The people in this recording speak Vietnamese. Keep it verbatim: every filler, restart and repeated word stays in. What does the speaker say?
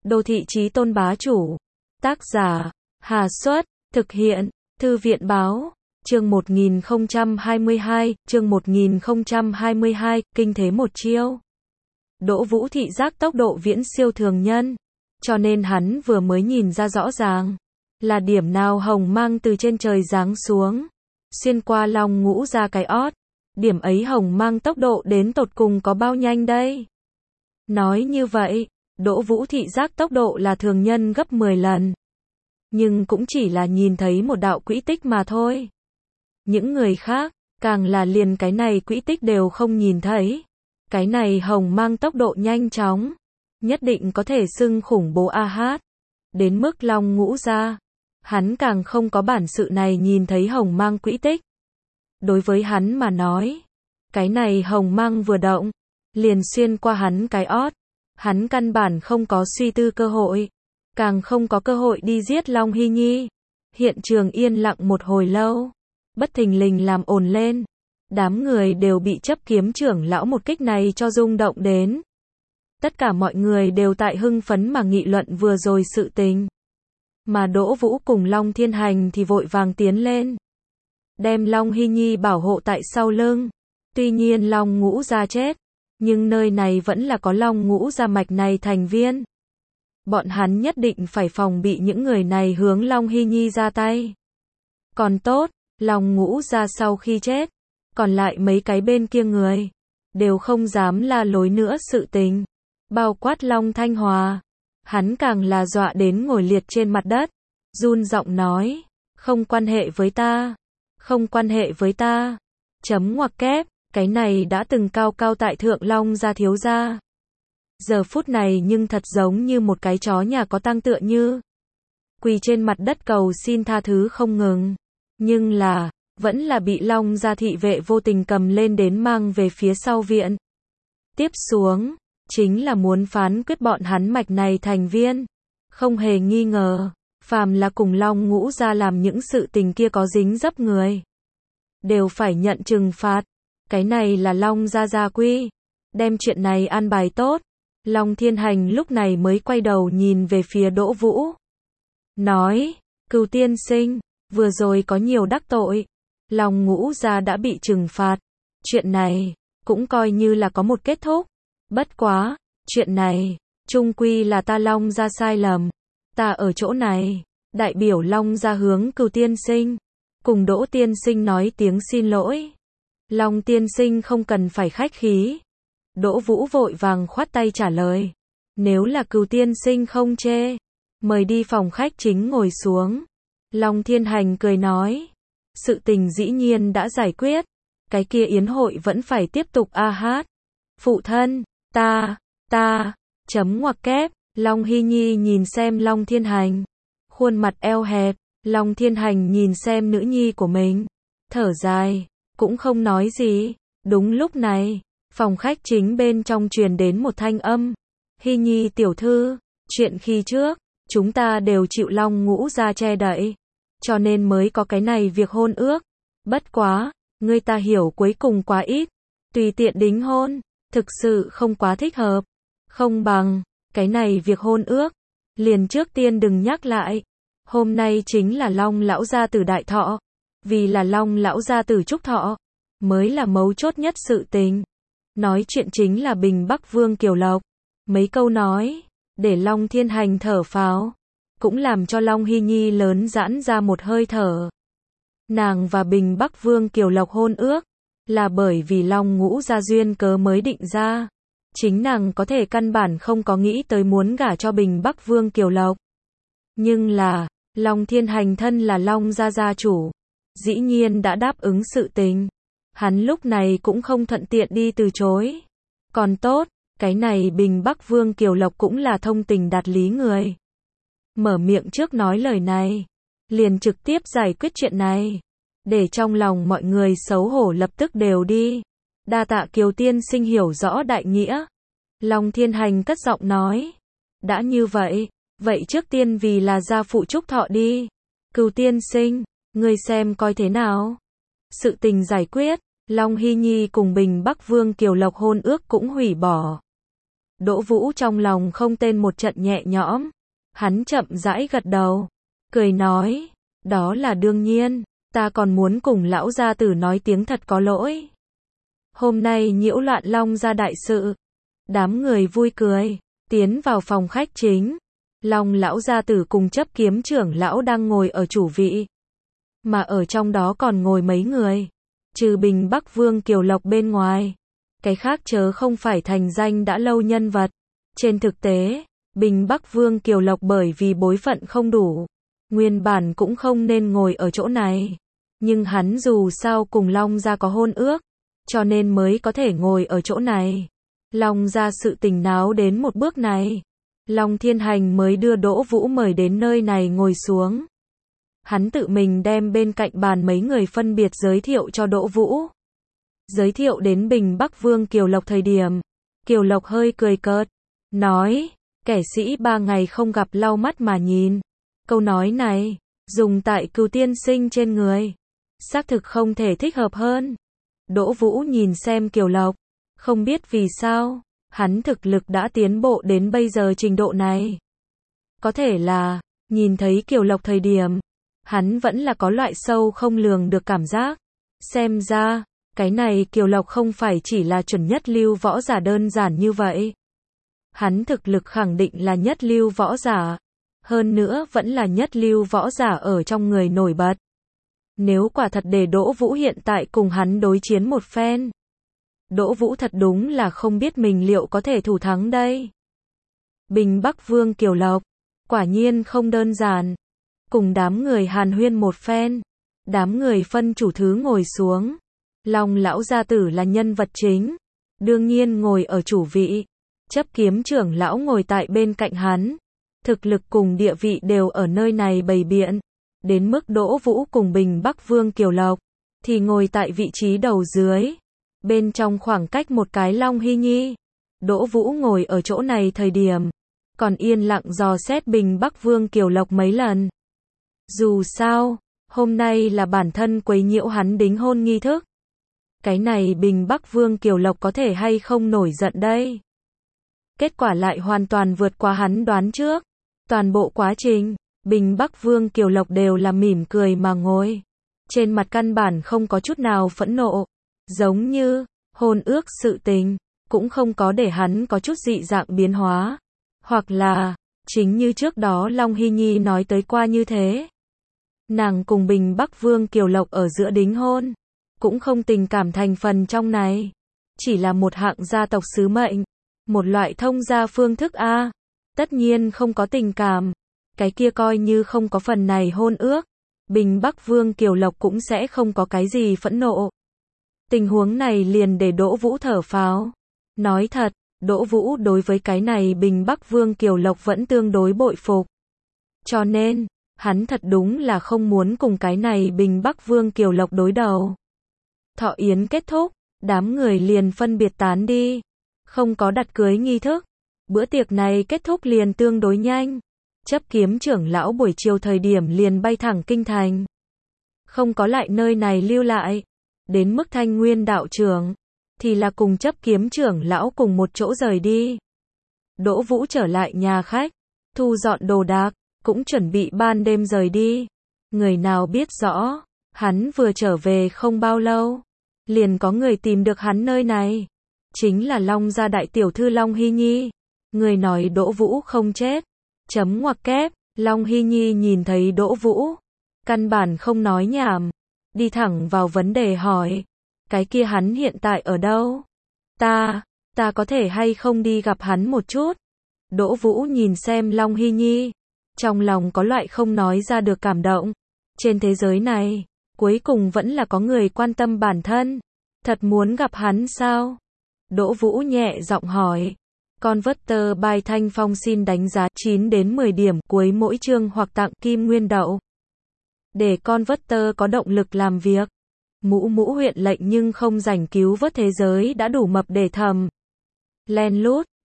Đô thị chí tôn bá chủ. Tác giả, Hà Xuất, thực hiện, Thư viện Báo, chương một nghìn không trăm hai mươi hai, chương một nghìn không trăm hai mươi hai, kinh thế một chiêu. Đỗ Vũ thị giác tốc độ viễn siêu thường nhân, cho nên hắn vừa mới nhìn ra rõ ràng, là điểm nào hồng mang từ trên trời giáng xuống, xuyên qua Long Ngũ ra cái ót, điểm ấy hồng mang tốc độ đến tột cùng có bao nhanh đây? Nói như vậy, Đỗ Vũ thị giác tốc độ là thường nhân gấp mười lần. Nhưng cũng chỉ là nhìn thấy một đạo quỹ tích mà thôi. Những người khác, càng là liền cái này quỹ tích đều không nhìn thấy. Cái này hồng mang tốc độ nhanh chóng, nhất định có thể xưng khủng bố a hát. Đến mức Long Ngũ ra, hắn càng không có bản sự này nhìn thấy hồng mang quỹ tích. Đối với hắn mà nói, cái này hồng mang vừa động, liền xuyên qua hắn cái ót. Hắn căn bản không có suy tư cơ hội, càng không có cơ hội đi giết Long Hy Nhi. Hiện trường yên lặng một hồi lâu, bất thình lình làm ồn lên. Đám người đều bị chấp kiếm trưởng lão một kích này cho rung động đến. Tất cả mọi người đều tại hưng phấn mà nghị luận vừa rồi sự tình. Mà Đỗ Vũ cùng Long Thiên Hành thì vội vàng tiến lên, đem Long Hy Nhi bảo hộ tại sau lưng. Tuy nhiên Long Ngũ ra chết, nhưng nơi này vẫn là có Long Ngũ gia mạch này thành viên. Bọn hắn nhất định phải phòng bị những người này hướng Long Hy Nhi ra tay. Còn tốt, Long Ngũ gia sau khi chết, còn lại mấy cái bên kia người, đều không dám la lối nữa sự tình. Bao quát Long Thanh Hòa, hắn càng là dọa đến ngồi liệt trên mặt đất, run giọng nói, không quan hệ với ta, không quan hệ với ta, chấm ngoặc kép. Cái này đã từng cao cao tại thượng Long gia thiếu gia, giờ phút này nhưng thật giống như một cái chó nhà có tang tựa như, quỳ trên mặt đất cầu xin tha thứ không ngừng. Nhưng là, vẫn là bị Long gia thị vệ vô tình cầm lên đến mang về phía sau viện. Tiếp xuống, chính là muốn phán quyết bọn hắn mạch này thành viên. Không hề nghi ngờ, phàm là cùng Long Ngũ gia làm những sự tình kia có dính dấp người, đều phải nhận trừng phạt. Cái này là Long gia gia quy. Đem chuyện này an bài tốt, Long Thiên Hành lúc này mới quay đầu nhìn về phía Đỗ Vũ. Nói, Cửu tiên sinh, vừa rồi có nhiều đắc tội. Long Ngũ gia đã bị trừng phạt. Chuyện này, cũng coi như là có một kết thúc. Bất quá, chuyện này, chung quy là ta Long gia sai lầm. Ta ở chỗ này, đại biểu Long gia hướng Cửu tiên sinh, cùng Đỗ tiên sinh nói tiếng xin lỗi. Long tiên sinh không cần phải khách khí. Đỗ Vũ vội vàng khoát tay trả lời. Nếu là Cửu tiên sinh không chê, mời đi phòng khách chính ngồi xuống. Long Thiên Hành cười nói. Sự tình dĩ nhiên đã giải quyết. Cái kia yến hội vẫn phải tiếp tục a hát. Phụ thân, ta, ta, chấm ngoặc kép. Long Hy Nhi nhìn xem Long Thiên Hành, khuôn mặt eo hẹp. Long Thiên Hành nhìn xem nữ nhi của mình, thở dài, cũng không nói gì. Đúng lúc này, phòng khách chính bên trong truyền đến một thanh âm. Hy Nhi tiểu thư, chuyện khi trước, chúng ta đều chịu Long Ngũ gia che đậy, cho nên mới có cái này việc hôn ước. Bất quá, ngươi ta hiểu cuối cùng quá ít, tùy tiện đính hôn, thực sự không quá thích hợp. Không bằng, cái này việc hôn ước, liền trước tiên đừng nhắc lại. Hôm nay chính là Long lão gia tử đại thọ, vì là Long lão gia tử chúc thọ, mới là mấu chốt nhất sự tình. Nói chuyện chính là Bình Bắc Vương Kiều Lộc. Mấy câu nói, để Long Thiên Hành thở phào, cũng làm cho Long Hy Nhi lớn giãn ra một hơi thở. Nàng và Bình Bắc Vương Kiều Lộc hôn ước, là bởi vì Long Ngũ gia duyên cớ mới định ra. Chính nàng có thể căn bản không có nghĩ tới muốn gả cho Bình Bắc Vương Kiều Lộc. Nhưng là, Long Thiên Hành thân là Long gia gia chủ, dĩ nhiên đã đáp ứng sự tình. Hắn lúc này cũng không thuận tiện đi từ chối. Còn tốt, cái này Bình Bắc Vương Kiều Lộc cũng là thông tình đạt lý người. Mở miệng trước nói lời này, liền trực tiếp giải quyết chuyện này, để trong lòng mọi người xấu hổ lập tức đều đi. Đa tạ Kiều tiên sinh hiểu rõ đại nghĩa. Long Thiên Hành cất giọng nói. Đã như vậy, vậy trước tiên vì là gia phụ chúc thọ đi. Cửu tiên sinh, ngươi xem coi thế nào. Sự tình giải quyết, Long Hy Nhi cùng Bình Bắc Vương Kiều Lộc hôn ước cũng hủy bỏ. Đỗ Vũ trong lòng không tên một trận nhẹ nhõm. Hắn chậm rãi gật đầu, cười nói, đó là đương nhiên, ta còn muốn cùng lão gia tử nói tiếng thật có lỗi. Hôm nay nhiễu loạn Long gia đại sự. Đám người vui cười, tiến vào phòng khách chính. Long lão gia tử cùng chấp kiếm trưởng lão đang ngồi ở chủ vị. Mà ở trong đó còn ngồi mấy người. Trừ Bình Bắc Vương Kiều Lộc bên ngoài. Cái khác chớ không phải thành danh đã lâu nhân vật. Trên thực tế, Bình Bắc Vương Kiều Lộc bởi vì bối phận không đủ. Nguyên bản cũng không nên ngồi ở chỗ này. Nhưng hắn dù sao cùng Long gia có hôn ước. Cho nên mới có thể ngồi ở chỗ này. Long gia sự tình náo đến một bước này. Long Thiên Hành mới đưa Đỗ Vũ mời đến nơi này ngồi xuống. Hắn tự mình đem bên cạnh bàn mấy người phân biệt giới thiệu cho Đỗ Vũ. Giới thiệu đến Bình Bắc Vương Kiều Lộc thời điểm. Kiều Lộc hơi cười cợt. Nói, kẻ sĩ ba ngày không gặp lau mắt mà nhìn. Câu nói này, dùng tại Cừu tiên sinh trên người. Xác thực không thể thích hợp hơn. Đỗ Vũ nhìn xem Kiều Lộc. Không biết vì sao, hắn thực lực đã tiến bộ đến bây giờ trình độ này. Có thể là, nhìn thấy Kiều Lộc thời điểm, hắn vẫn là có loại sâu không lường được cảm giác. Xem ra, cái này Kiều Lộc không phải chỉ là chuẩn nhất lưu võ giả đơn giản như vậy. Hắn thực lực khẳng định là nhất lưu võ giả. Hơn nữa vẫn là nhất lưu võ giả ở trong người nổi bật. Nếu quả thật để Đỗ Vũ hiện tại cùng hắn đối chiến một phen. Đỗ Vũ thật đúng là không biết mình liệu có thể thủ thắng đây. Bình Bắc Vương Kiều Lộc, quả nhiên không đơn giản. Cùng đám người hàn huyên một phen. Đám người phân chủ thứ ngồi xuống. Long lão gia tử là nhân vật chính. Đương nhiên ngồi ở chủ vị. Chấp kiếm trưởng lão ngồi tại bên cạnh hắn. Thực lực cùng địa vị đều ở nơi này bày biện. Đến mức Đỗ Vũ cùng Bình Bắc Vương Kiều Lộc thì ngồi tại vị trí đầu dưới. Bên trong khoảng cách một cái Long Hy Nhi. Đỗ Vũ ngồi ở chỗ này thời điểm còn yên lặng dò xét Bình Bắc Vương Kiều Lộc mấy lần. Dù sao, hôm nay là bản thân quấy nhiễu hắn đính hôn nghi thức. Cái này Bình Bắc Vương Kiều Lộc có thể hay không nổi giận đây. Kết quả lại hoàn toàn vượt qua hắn đoán trước. Toàn bộ quá trình, Bình Bắc Vương Kiều Lộc đều là mỉm cười mà ngồi. Trên mặt căn bản không có chút nào phẫn nộ. Giống như, hôn ước sự tình, cũng không có để hắn có chút dị dạng biến hóa. Hoặc là, chính như trước đó Long Hy Nhi nói tới qua như thế. Nàng cùng Bình Bắc Vương Kiều Lộc ở giữa đính hôn. Cũng không tình cảm thành phần trong này. Chỉ là một hạng gia tộc sứ mệnh. Một loại thông gia phương thức A. Tất nhiên không có tình cảm. Cái kia coi như không có phần này hôn ước. Bình Bắc Vương Kiều Lộc cũng sẽ không có cái gì phẫn nộ. Tình huống này liền để Đỗ Vũ thở phào. Nói thật, Đỗ Vũ đối với cái này Bình Bắc Vương Kiều Lộc vẫn tương đối bội phục. Cho nên, hắn thật đúng là không muốn cùng cái này Bình Bắc Vương Kiều Lộc đối đầu. Thọ yến kết thúc, đám người liền phân biệt tán đi. Không có đặt cưới nghi thức. Bữa tiệc này kết thúc liền tương đối nhanh. Chấp kiếm trưởng lão buổi chiều thời điểm liền bay thẳng kinh thành. Không có lại nơi này lưu lại. Đến mức Thanh Nguyên đạo trưởng thì là cùng chấp kiếm trưởng lão cùng một chỗ rời đi. Đỗ Vũ trở lại nhà khách, thu dọn đồ đạc, cũng chuẩn bị ban đêm rời đi. Người nào biết rõ, hắn vừa trở về không bao lâu, liền có người tìm được hắn nơi này. Chính là Long gia đại tiểu thư Long Hy Nhi. Người nói Đỗ Vũ không chết. Chấm ngoặc kép, Long Hy Nhi nhìn thấy Đỗ Vũ, căn bản không nói nhảm, đi thẳng vào vấn đề hỏi, cái kia hắn hiện tại ở đâu? Ta, ta có thể hay không đi gặp hắn một chút? Đỗ Vũ nhìn xem Long Hy Nhi, trong lòng có loại không nói ra được cảm động. Trên thế giới này, cuối cùng vẫn là có người quan tâm bản thân. Thật muốn gặp hắn sao? Đỗ Vũ nhẹ giọng hỏi. Converter by Thanh Phong xin đánh giá chín đến mười điểm cuối mỗi chương hoặc tặng kim nguyên đậu. Để Converter có động lực làm việc. Mũ mũ huyện lệnh nhưng không rảnh cứu vớt thế giới đã đủ mập để thầm. Len lút,